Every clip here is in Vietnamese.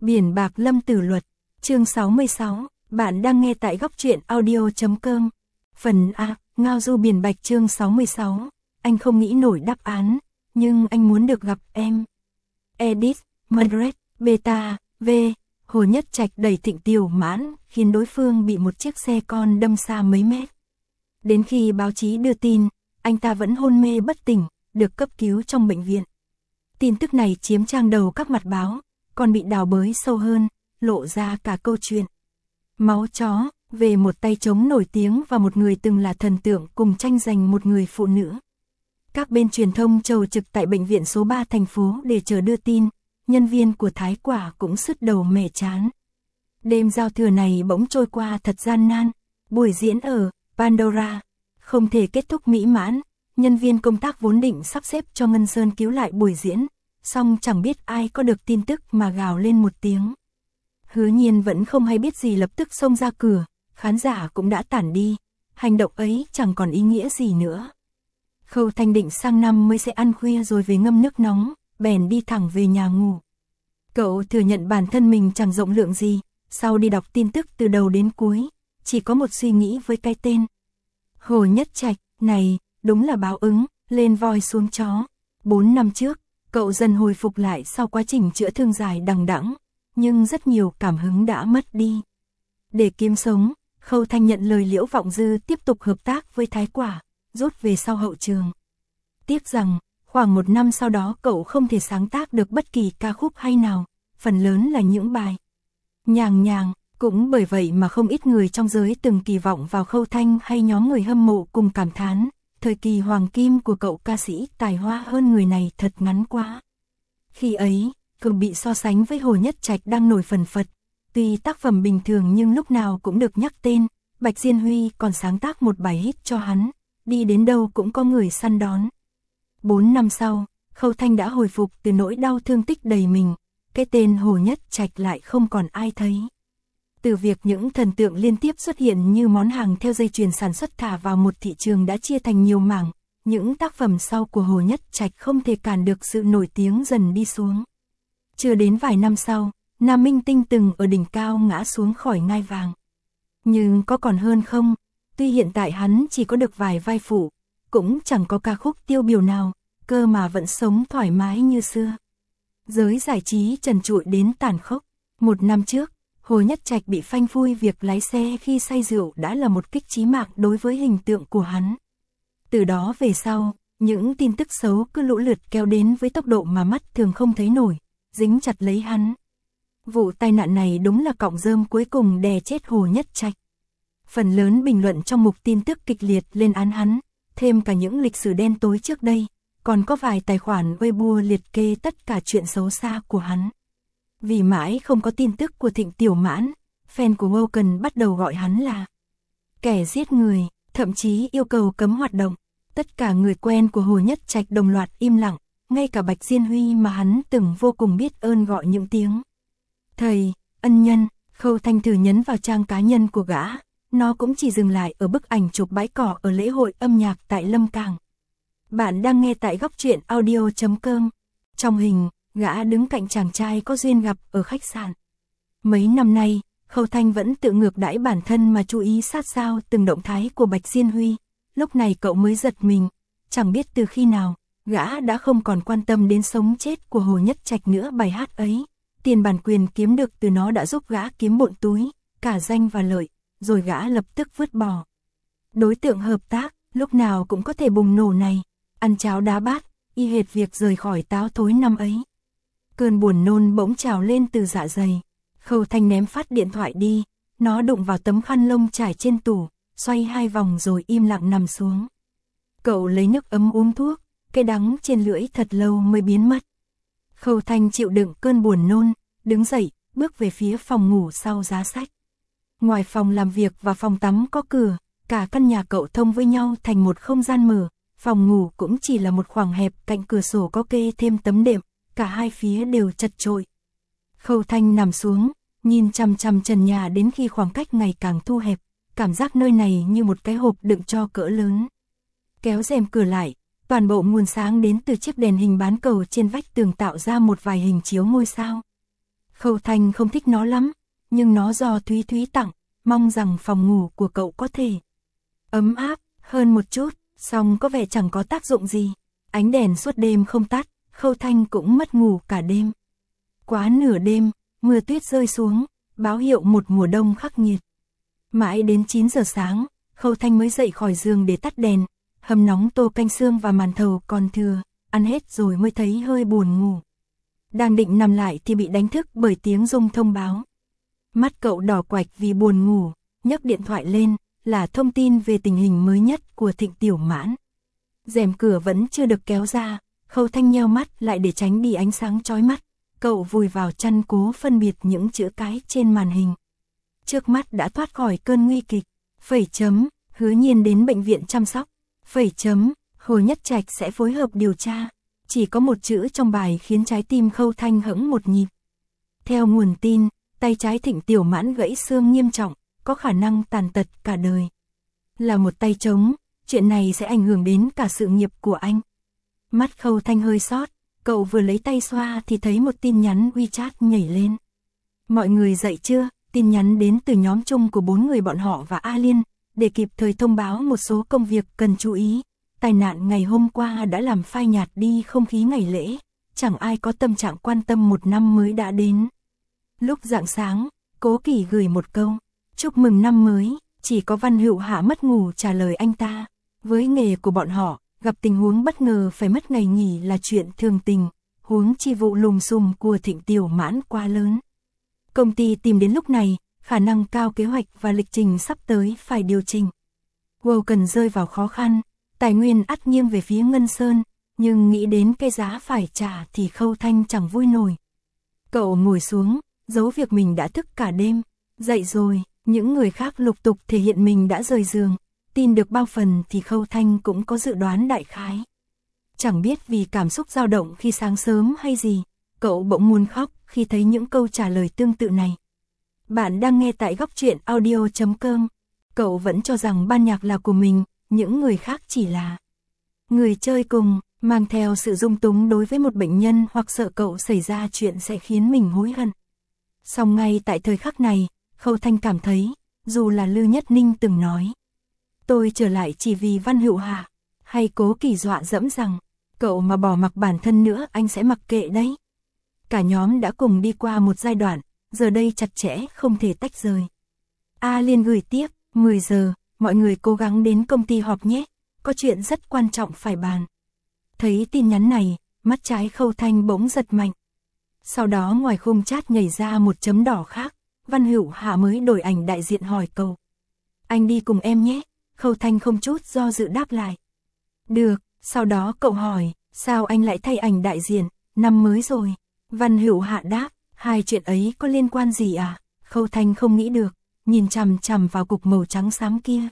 Biển bạc Lâm Tử Luật, chương 66, bạn đang nghe tại góc truyện audio.com. Phần A, Ngao Du Biển Bạch chương 66, anh không nghĩ nổi đáp án, nhưng anh muốn được gặp em. Edit, Madrid, Beta, V, Hồ Nhất Trạch đẩy Thịnh Tiểu Mãn, khiến đối phương bị một chiếc xe con đâm xa mấy mét. Đến khi báo chí đưa tin, anh ta vẫn hôn mê bất tỉnh, được cấp cứu trong bệnh viện. Tin tức này chiếm trang đầu các mặt báo, còn bị đào bới sâu hơn, lộ ra cả câu chuyện máu chó, về một tay trống nổi tiếng và một người từng là thần tượng cùng tranh giành một người phụ nữ. Các bên truyền thông chầu trực tại bệnh viện số 3 thành phố để chờ đưa tin, nhân viên của Thái Quả cũng sứt đầu mẻ chán. Đêm giao thừa này bỗng trôi qua thật gian nan, buổi diễn ở Pandora không thể kết thúc mỹ mãn, nhân viên công tác vốn định sắp xếp cho Ngân Sơn cứu lại buổi diễn, song chẳng biết ai có được tin tức mà gào lên một tiếng. Hứa Nhiên vẫn không hay biết gì lập tức xông ra cửa, khán giả cũng đã tản đi, hành động ấy chẳng còn ý nghĩa gì nữa. Khâu Thanh định sang năm mới sẽ ăn khuya rồi về ngâm nước nóng, bèn đi thẳng về nhà ngủ. Cậu thừa nhận bản thân mình chẳng rộng lượng gì, sau đi đọc tin tức từ đầu đến cuối, chỉ có một suy nghĩ với cái tên Hồ Nhất Trạch này, đúng là báo ứng, lên voi xuống chó. 4 năm trước, cậu dần hồi phục lại sau quá trình chữa thương dài đằng đẵng, nhưng rất nhiều cảm hứng đã mất đi. Để kiếm sống, Khâu Thanh nhận lời Liễu Vọng Dư tiếp tục hợp tác với Thái Quả, rút về sau hậu trường. Tiếc rằng, khoảng 1 năm sau đó cậu không thể sáng tác được bất kỳ ca khúc hay nào, phần lớn là những bài nhàng nhàng. Cũng bởi vậy mà không ít người trong giới từng kỳ vọng vào Khâu Thanh hay nhóm người hâm mộ cùng cảm thán, thời kỳ hoàng kim của cậu ca sĩ tài hoa hơn người này thật ngắn quá. Khi ấy, cậu bị so sánh với Hồ Nhất Trạch đang nổi phần phật, tuy tác phẩm bình thường nhưng lúc nào cũng được nhắc tên, Bạch Diên Huy còn sáng tác một bài hit cho hắn, đi đến đâu cũng có người săn đón. 4 năm sau, Khâu Thanh đã hồi phục từ nỗi đau thương tích đầy mình, cái tên Hồ Nhất Trạch lại không còn ai thấy. Từ việc những thần tượng liên tiếp xuất hiện như món hàng theo dây chuyền sản xuất thả vào một thị trường đã chia thành nhiều mảng, những tác phẩm sau của Hồ Nhất Trạch không thể cản được sự nổi tiếng dần đi xuống. Chưa đến vài năm sau, nam minh tinh từng ở đỉnh cao ngã xuống khỏi ngai vàng. Nhưng có còn hơn không? Tuy hiện tại hắn chỉ có được vài vai phụ, cũng chẳng có ca khúc tiêu biểu nào, cơ mà vẫn sống thoải mái như xưa. Giới giải trí trần trụi đến tàn khốc. 1 năm trước, Hồ Nhất Trạch bị phanh phui việc lái xe khi say rượu đã là một kích chí mạng đối với hình tượng của hắn. Từ đó về sau, những tin tức xấu cứ lũ lượt kéo đến với tốc độ mà mắt thường không thấy nổi, dính chặt lấy hắn. Vụ tai nạn này đúng là cọng rơm cuối cùng đè chết Hồ Nhất Trạch. Phần lớn bình luận trong mục tin tức kịch liệt lên án hắn, thêm cả những lịch sử đen tối trước đây, còn có vài tài khoản Weibo liệt kê tất cả chuyện xấu xa của hắn. Vì mãi không có tin tức của Thịnh Tiểu Mãn, fan của Woken bắt đầu gọi hắn là kẻ giết người, thậm chí yêu cầu cấm hoạt động. Tất cả người quen của Hồ Nhất Trạch đồng loạt im lặng, ngay cả Bạch Diên Huy mà hắn từng vô cùng biết ơn gọi những tiếng thầy, ân nhân. Khâu Thanh thử nhấn vào trang cá nhân của gã, nó cũng chỉ dừng lại ở bức ảnh chụp bãi cỏ ở lễ hội âm nhạc tại Lâm Cảng. Bạn đang nghe tại góc truyện audio.com. Trong hình, gã đứng cạnh chàng trai có duyên gặp ở khách sạn. Mấy năm nay, Khâu Thanh vẫn tự ngược đãi bản thân mà chú ý sát sao từng động thái của Bạch Diên Huy. Lúc này cậu mới giật mình, chẳng biết từ khi nào, gã đã không còn quan tâm đến sống chết của Hồ Nhất Trạch nữa. Bài hát ấy, tiền bản quyền kiếm được từ nó đã giúp gã kiếm bộn túi, cả danh và lợi, rồi gã lập tức vứt bỏ. Đối tượng hợp tác, lúc nào cũng có thể bùng nổ này, ăn cháo đá bát, y hệt việc rời khỏi táo thối năm ấy. Cơn buồn nôn bỗng trào lên từ dạ dày. Khâu Thanh ném phát điện thoại đi, nó đụng vào tấm khăn lông trải trên tủ, xoay 2 vòng rồi im lặng nằm xuống. Cậu lấy nước ấm uống thuốc, cái đắng trên lưỡi thật lâu mới biến mất. Khâu Thanh chịu đựng cơn buồn nôn, đứng dậy, bước về phía phòng ngủ sau giá sách. Ngoài phòng làm việc và phòng tắm có cửa, cả căn nhà cậu thông với nhau thành một không gian mở, phòng ngủ cũng chỉ là một khoảng hẹp, cạnh cửa sổ có kê thêm tấm đệm, cả hai phía đều chật chội. Khâu Thanh nằm xuống, nhìn chằm chằm trần nhà đến khi khoảng cách ngày càng thu hẹp, cảm giác nơi này như một cái hộp đựng tro cỡ lớn. Kéo rèm cửa lại, toàn bộ nguồn sáng đến từ chiếc đèn hình bán cầu trên vách tường tạo ra một vài hình chiếu ngôi sao. Khâu Thanh không thích nó lắm, nhưng nó do Thúy Thúy tặng, mong rằng phòng ngủ của cậu có thể ấm áp hơn một chút, song có vẻ chẳng có tác dụng gì. Ánh đèn suốt đêm không tắt, Khâu Thanh cũng mất ngủ cả đêm. Quá nửa đêm, mưa tuyết rơi xuống, báo hiệu một mùa đông khắc nghiệt. Mãi đến 9 giờ sáng, Khâu Thanh mới dậy khỏi giường để tắt đèn, hầm nóng tô canh xương và màn thầu còn thừa, ăn hết rồi mới thấy hơi buồn ngủ. Đang định nằm lại thì bị đánh thức bởi tiếng rung thông báo. Mắt cậu đỏ quạch vì buồn ngủ, nhấc điện thoại lên, là thông tin về tình hình mới nhất của Thịnh Tiểu Mãn. Rèm cửa vẫn chưa được kéo ra, Khâu Thanh nheo mắt lại để tránh đi ánh sáng chói mắt. Cậu vùi vào chăn cố phân biệt những chữ cái trên màn hình. Trước mắt đã thoát khỏi cơn nguy kịch. Phẩy chấm, Hứa Nhiên đến bệnh viện chăm sóc. Phẩy chấm, Hồ Nhất Trạch sẽ phối hợp điều tra. Chỉ có một chữ trong bài khiến trái tim Khâu Thanh hững một nhịp. Theo nguồn tin, tay trái Thịnh Tiểu Mãn gãy xương nghiêm trọng, có khả năng tàn tật cả đời. Là một tay trống, chuyện này sẽ ảnh hưởng đến cả sự nghiệp của anh. Mắt Khâu Thanh hơi sót, cậu vừa lấy tay xoa thì thấy một tin nhắn WeChat nhảy lên. Mọi người dậy chưa? Tin nhắn đến từ nhóm chung của 4 người bọn họ và A Liên, để kịp thời thông báo một số công việc cần chú ý. Tai nạn ngày hôm qua đã làm phai nhạt đi không khí ngày lễ, chẳng ai có tâm trạng quan tâm một năm mới đã đến. Lúc rạng sáng, Cố Kỳ gửi một câu, chúc mừng năm mới, chỉ có Văn Hữu Hạ mất ngủ trả lời anh ta. Với nghề của bọn họ, gặp tình huống bất ngờ phải mất ngày nghỉ là chuyện thường tình, huống chi vụ lùm xùm của Thịnh Tiểu Mãn quá lớn. Công ty tìm đến lúc này, khả năng cao kế hoạch và lịch trình sắp tới phải điều chỉnh. Wow cần rơi vào khó khăn, tài nguyên ắt nghiêng về phía Ngân Sơn, nhưng nghĩ đến cái giá phải trả thì Khâu Thanh chẳng vui nổi. Cậu ngồi xuống, giấu việc mình đã thức cả đêm, dậy rồi, những người khác lục tục thể hiện mình đã rời giường, tin được bao phần thì Khâu Thanh cũng có dự đoán đại khái. Chẳng biết vì cảm xúc dao động khi sáng sớm hay gì, cậu bỗng muốn khóc khi thấy những câu trả lời tương tự này. Bạn đang nghe tại Góc Truyện Audio.com. Cậu vẫn cho rằng ban nhạc là của mình, những người khác chỉ là người chơi cùng, mang theo sự dung túng đối với một bệnh nhân hoặc sợ cậu xảy ra chuyện sẽ khiến mình hối hận. Song ngay tại thời khắc này, Khâu Thanh cảm thấy, dù là Lư Nhất Ninh từng nói, tôi trở lại chỉ vì Văn Hữu Hạ, hay Cố Kỳ dọa dẫm rằng, cậu mà bỏ mặc bản thân nữa anh sẽ mặc kệ đấy. Cả nhóm đã cùng đi qua một giai đoạn, giờ đây chặt chẽ không thể tách rời. A Liên gửi tiếp, 10 giờ, mọi người cố gắng đến công ty họp nhé, có chuyện rất quan trọng phải bàn. Thấy tin nhắn này, mắt trái Khâu Thanh bỗng giật mạnh. Sau đó ngoài khung chat nhảy ra một chấm đỏ khác, Văn Hữu Hạ mới đổi ảnh đại diện hỏi cậu. Anh đi cùng em nhé, Khâu Thanh không chút do dự đáp lại. Được, sau đó cậu hỏi, sao anh lại thay ảnh đại diện, năm mới rồi. Văn Hữu Hạ đáp, hai chuyện ấy có liên quan gì à? Khâu Thanh không nghĩ được, nhìn chằm chằm vào cục màu trắng xám kia.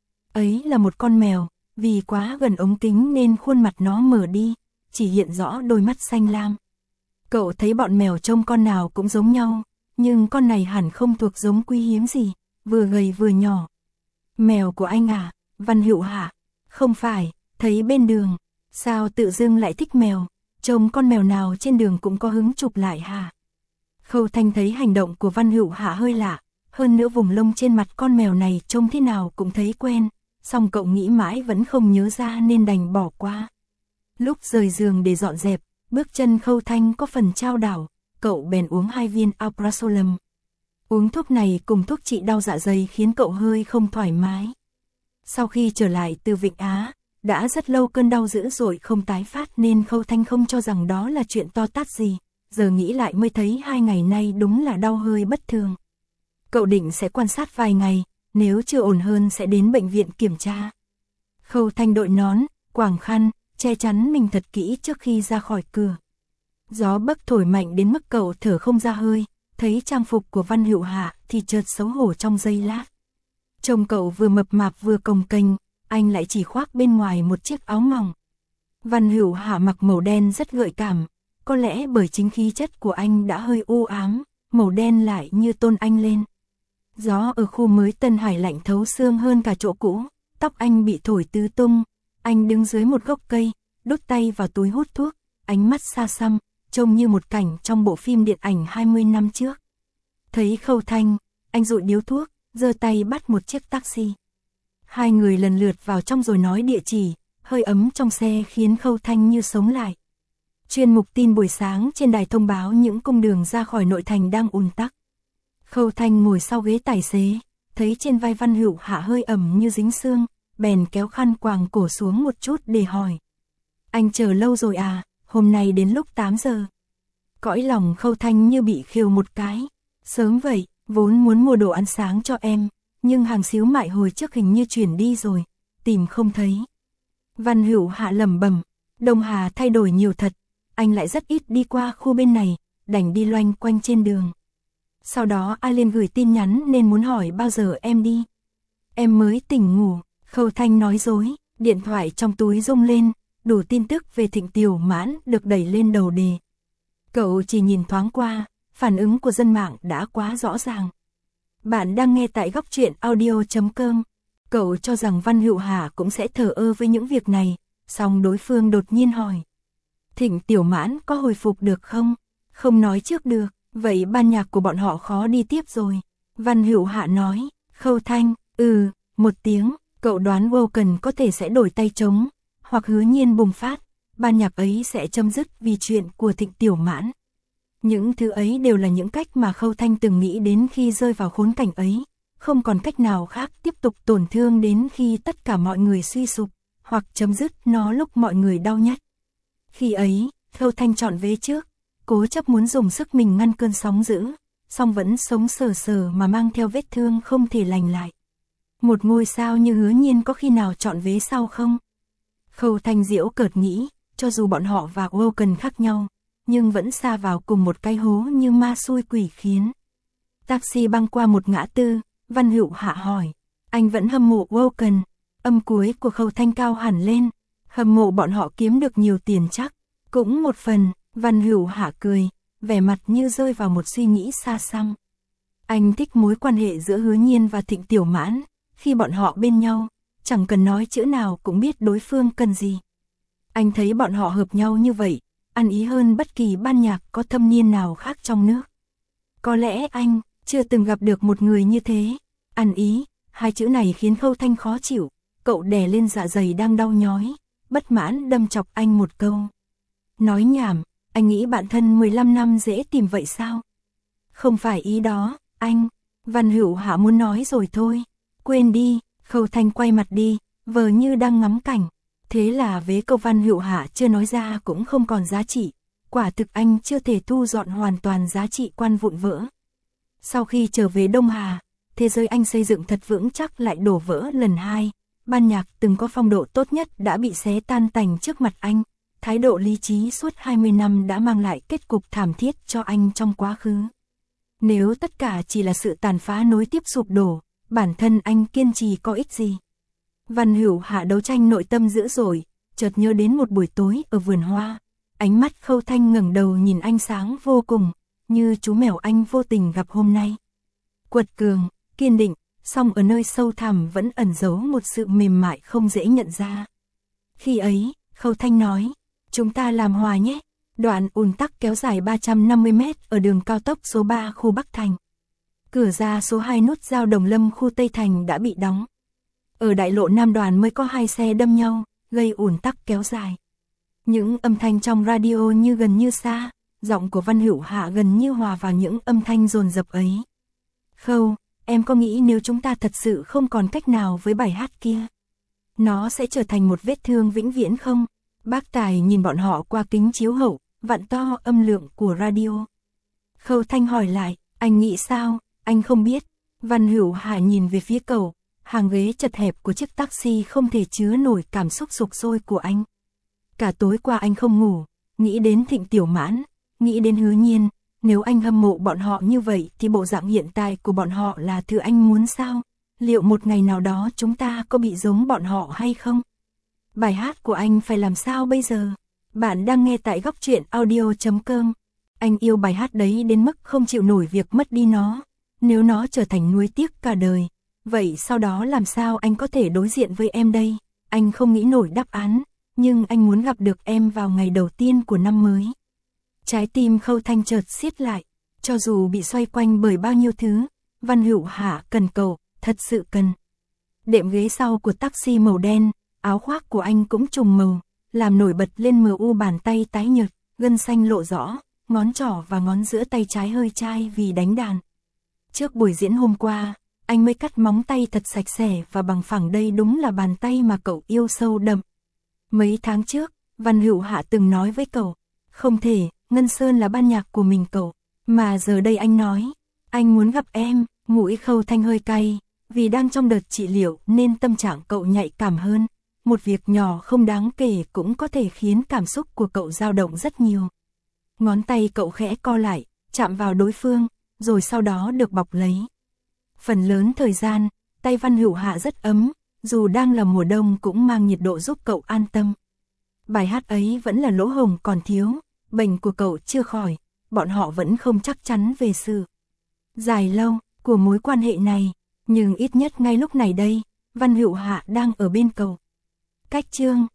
Ấy là một con mèo, vì quá gần ống kính nên khuôn mặt nó mở đi, chỉ hiện rõ đôi mắt xanh lam. Cậu thấy bọn mèo trông con nào cũng giống nhau, nhưng con này hẳn không thuộc giống quý hiếm gì, vừa gầy vừa nhỏ. Mèo của anh à? Văn Hữu Hạ, không phải, thấy bên đường, sao tự dưng lại thích mèo, trông con mèo nào trên đường cũng có hứng chụp lại hả? Khâu Thanh thấy hành động của Văn Hữu Hạ hơi lạ, hơn nữa vùng lông trên mặt con mèo này trông thế nào cũng thấy quen, song cậu nghĩ mãi vẫn không nhớ ra nên đành bỏ qua. Lúc rời giường để dọn dẹp, bước chân Khâu Thanh có phần chao đảo, cậu bèn uống 2 viên Alprazolam. Uống thuốc này cùng thuốc trị đau dạ dày khiến cậu hơi không thoải mái. Sau khi trở lại từ Vịnh Á, đã rất lâu cơn đau dữ dội không tái phát nên Khâu Thanh không cho rằng đó là chuyện to tát gì, giờ nghĩ lại mới thấy 2 ngày nay đúng là đau hơi bất thường. Cậu định sẽ quan sát vài ngày, nếu chưa ổn hơn sẽ đến bệnh viện kiểm tra. Khâu Thanh đội nón, quàng khăn, che chắn mình thật kỹ trước khi ra khỏi cửa. Gió bấc thổi mạnh đến mức cậu thở không ra hơi, thấy trang phục của Văn Hữu Hạ thì chợt xấu hổ trong giây lát. Trông cậu vừa mập mạp vừa cồng kềnh, anh lại chỉ khoác bên ngoài một chiếc áo mỏng. Văn Hữu Hạ mặc màu đen rất gợi cảm, có lẽ bởi chính khí chất của anh đã hơi u ám, màu đen lại như tôn anh lên. Gió ở khu mới Tân Hải lạnh thấu xương hơn cả chỗ cũ, tóc anh bị thổi tứ tung, anh đứng dưới một gốc cây, đút tay vào túi hút thuốc, ánh mắt xa xăm, trông như một cảnh trong bộ phim điện ảnh 20 năm trước. Thấy Khâu Thanh, anh dụi điếu thuốc, giơ tay bắt một chiếc taxi. Hai người lần lượt vào trong rồi nói địa chỉ, hơi ấm trong xe khiến Khâu Thanh như sống lại. Chuyên mục tin buổi sáng trên đài thông báo những cung đường ra khỏi nội thành đang ùn tắc. Khâu Thanh ngồi sau ghế tài xế, thấy trên vai Văn Hữu Hạ hơi ẩm như dính sương, bèn kéo khăn quàng cổ xuống một chút để hỏi. Anh chờ lâu rồi à, hôm nay đến lúc 8 giờ. Cõi lòng Khâu Thanh như bị khiêu một cái. Sớm vậy, vốn muốn mua đồ ăn sáng cho em, nhưng hàng xíu mại hồi trước hình như chuyển đi rồi, tìm không thấy. Văn Hữu Hạ lẩm bẩm, Đông Hà thay đổi nhiều thật, anh lại rất ít đi qua khu bên này, đành đi loanh quanh trên đường. Sau đó ai lên gửi tin nhắn nên muốn hỏi bao giờ em đi. Em mới tỉnh ngủ, Khâu Thanh nói dối, điện thoại trong túi rung lên, đủ tin tức về Thịnh Tiểu Mãn được đẩy lên đầu đề. Cậu chỉ nhìn thoáng qua, phản ứng của dân mạng đã quá rõ ràng. Bạn đang nghe tại góc truyện audio.com. Cậu cho rằng Văn Hữu Hạ cũng sẽ thờ ơ với những việc này, song đối phương đột nhiên hỏi. Thịnh Tiểu Mãn có hồi phục được không? Không nói trước được, vậy ban nhạc của bọn họ khó đi tiếp rồi. Văn Hữu Hạ nói, Khâu Thanh, một tiếng, cậu đoán Woken có thể sẽ đổi tay trống, hoặc Hứa Nhiên bùng phát, ban nhạc ấy sẽ chấm dứt vì chuyện của Thịnh Tiểu Mãn. Những thứ ấy đều là những cách mà Khâu Thanh từng nghĩ đến khi rơi vào khốn cảnh ấy, không còn cách nào khác tiếp tục tổn thương đến khi tất cả mọi người suy sụp, hoặc chấm dứt nó lúc mọi người đau nhất. Khi ấy, Khâu Thanh chọn vế trước, cố chấp muốn dùng sức mình ngăn cơn sóng dữ, song vẫn sống sờ sờ mà mang theo vết thương không thể lành lại. Một ngôi sao như Hứa Nhiên có khi nào chọn vế sau không? Khâu Thanh giễu cợt nghĩ, cho dù bọn họ và Woken khác nhau, nhưng vẫn sa vào cùng một cái hố như ma xui quỷ khiến. Taxi băng qua một ngã tư, Văn Hữu Hạ hỏi, anh vẫn hâm mộ Woken? Âm cuối của Khâu Thanh cao hẳn lên, hâm mộ bọn họ kiếm được nhiều tiền chắc. Cũng một phần, Văn Hữu Hạ cười, vẻ mặt như rơi vào một suy nghĩ xa xăm. Anh thích mối quan hệ giữa Hứa Nhiên và Thịnh Tiểu Mãn, khi bọn họ bên nhau, chẳng cần nói chữ nào cũng biết đối phương cần gì. Anh thấy bọn họ hợp nhau như vậy, ăn ý hơn bất kỳ ban nhạc có thâm niên nào khác trong nước. Có lẽ anh chưa từng gặp được một người như thế. Ăn ý, hai chữ này khiến Khâu Thanh khó chịu, cậu đè lên dạ dày đang đau nhói, bất mãn đâm chọc anh một câu. Nói nhảm, anh nghĩ bạn thân 15 năm dễ tìm vậy sao? Không phải ý đó, anh. Văn Hữu Hạ muốn nói rồi thôi. Quên đi, Khâu Thanh quay mặt đi, vờ như đang ngắm cảnh. Thế là vế câu Văn Hữu Hạ chưa nói ra cũng không còn giá trị. Quả thực anh chưa thể thu dọn hoàn toàn giá trị quan vụn vỡ. Sau khi trở về Đông Hà, thế giới anh xây dựng thật vững chắc lại đổ vỡ lần hai. Ban nhạc từng có phong độ tốt nhất đã bị xé tan tành trước mặt anh. Thái độ lý trí suốt 20 năm đã mang lại kết cục thảm thiết cho anh trong quá khứ. Nếu tất cả chỉ là sự tàn phá nối tiếp sụp đổ, bản thân anh kiên trì có ích gì? Văn Hữu Hạ đấu tranh nội tâm dữ dội, chợt nhớ đến một buổi tối ở vườn hoa. Ánh mắt Khâu Thanh ngẩng đầu nhìn anh sáng vô cùng, như chú mèo anh vô tình gặp hôm nay. Quật cường, kiên định, song ở nơi sâu thẳm vẫn ẩn giấu một sự mềm mại không dễ nhận ra. Khi ấy, Khâu Thanh nói, chúng ta làm hòa nhé. Đoạn ùn tắc kéo dài 350 mét ở đường cao tốc số 3 khu Bắc Thành. Cửa ra số 2 nút giao Đồng Lâm khu Tây Thành đã bị đóng. Ở đại lộ Nam Đoàn mới có 2 xe đâm nhau, gây ùn tắc kéo dài. Những âm thanh trong radio như gần như xa, giọng của Văn Hữu Hạ gần như hòa vào những âm thanh dồn dập ấy. Khâu, em có nghĩ nếu chúng ta thật sự không còn cách nào với bài hát kia, nó sẽ trở thành một vết thương vĩnh viễn không? Bác Tài nhìn bọn họ qua kính chiếu hậu, vặn to âm lượng của radio. Khâu Thanh hỏi lại, anh nghĩ sao? Anh không biết. Văn Hữu Hạ nhìn về phía cầu, hàng ghế chật hẹp của chiếc taxi không thể chứa nổi cảm xúc sục sôi của anh. Cả tối qua anh không ngủ, nghĩ đến Thịnh Tiểu Mãn, nghĩ đến Hứa Nhiên. Nếu anh hâm mộ bọn họ như vậy thì bộ dạng hiện tại của bọn họ là thứ anh muốn sao? Liệu một ngày nào đó chúng ta có bị giống bọn họ hay không? Bài hát của anh phải làm sao bây giờ? Bạn đang nghe tại góc truyện audio.com. Anh yêu bài hát đấy đến mức không chịu nổi việc mất đi nó. Nếu nó trở thành nuối tiếc cả đời, vậy sau đó làm sao anh có thể đối diện với em đây? Anh không nghĩ nổi đáp án, nhưng anh muốn gặp được em vào ngày đầu tiên của năm mới. Trái tim Khâu Thanh chợt siết lại, cho dù bị xoay quanh bởi bao nhiêu thứ, Văn Hữu Hạ cần cậu, thật sự cần. Đệm ghế sau của taxi màu đen, áo khoác của anh cũng trùng màu, làm nổi bật lên mờ u bàn tay tái nhợt, gân xanh lộ rõ, ngón trỏ và ngón giữa tay trái hơi chai vì đánh đàn. Trước buổi diễn hôm qua, anh mới cắt móng tay thật sạch sẽ và bằng phẳng, đây đúng là bàn tay mà cậu yêu sâu đậm. Mấy tháng trước, Văn Hữu Hạ từng nói với cậu, không thể, Ngân Sơn là ban nhạc của mình cậu, mà giờ đây anh nói, anh muốn gặp em. Mũi Khâu Thanh hơi cay, vì đang trong đợt trị liệu nên tâm trạng cậu nhạy cảm hơn, một việc nhỏ không đáng kể cũng có thể khiến cảm xúc của cậu dao động rất nhiều. Ngón tay cậu khẽ co lại, chạm vào đối phương, rồi sau đó được bọc lấy. Phần lớn thời gian, tay Văn Hữu Hạ rất ấm, dù đang là mùa đông cũng mang nhiệt độ giúp cậu an tâm. Bài hát ấy vẫn là lỗ hổng còn thiếu, bệnh của cậu chưa khỏi, bọn họ vẫn không chắc chắn về sự dài lâu của mối quan hệ này, nhưng ít nhất ngay lúc này đây, Văn Hữu Hạ đang ở bên cậu. Cách chương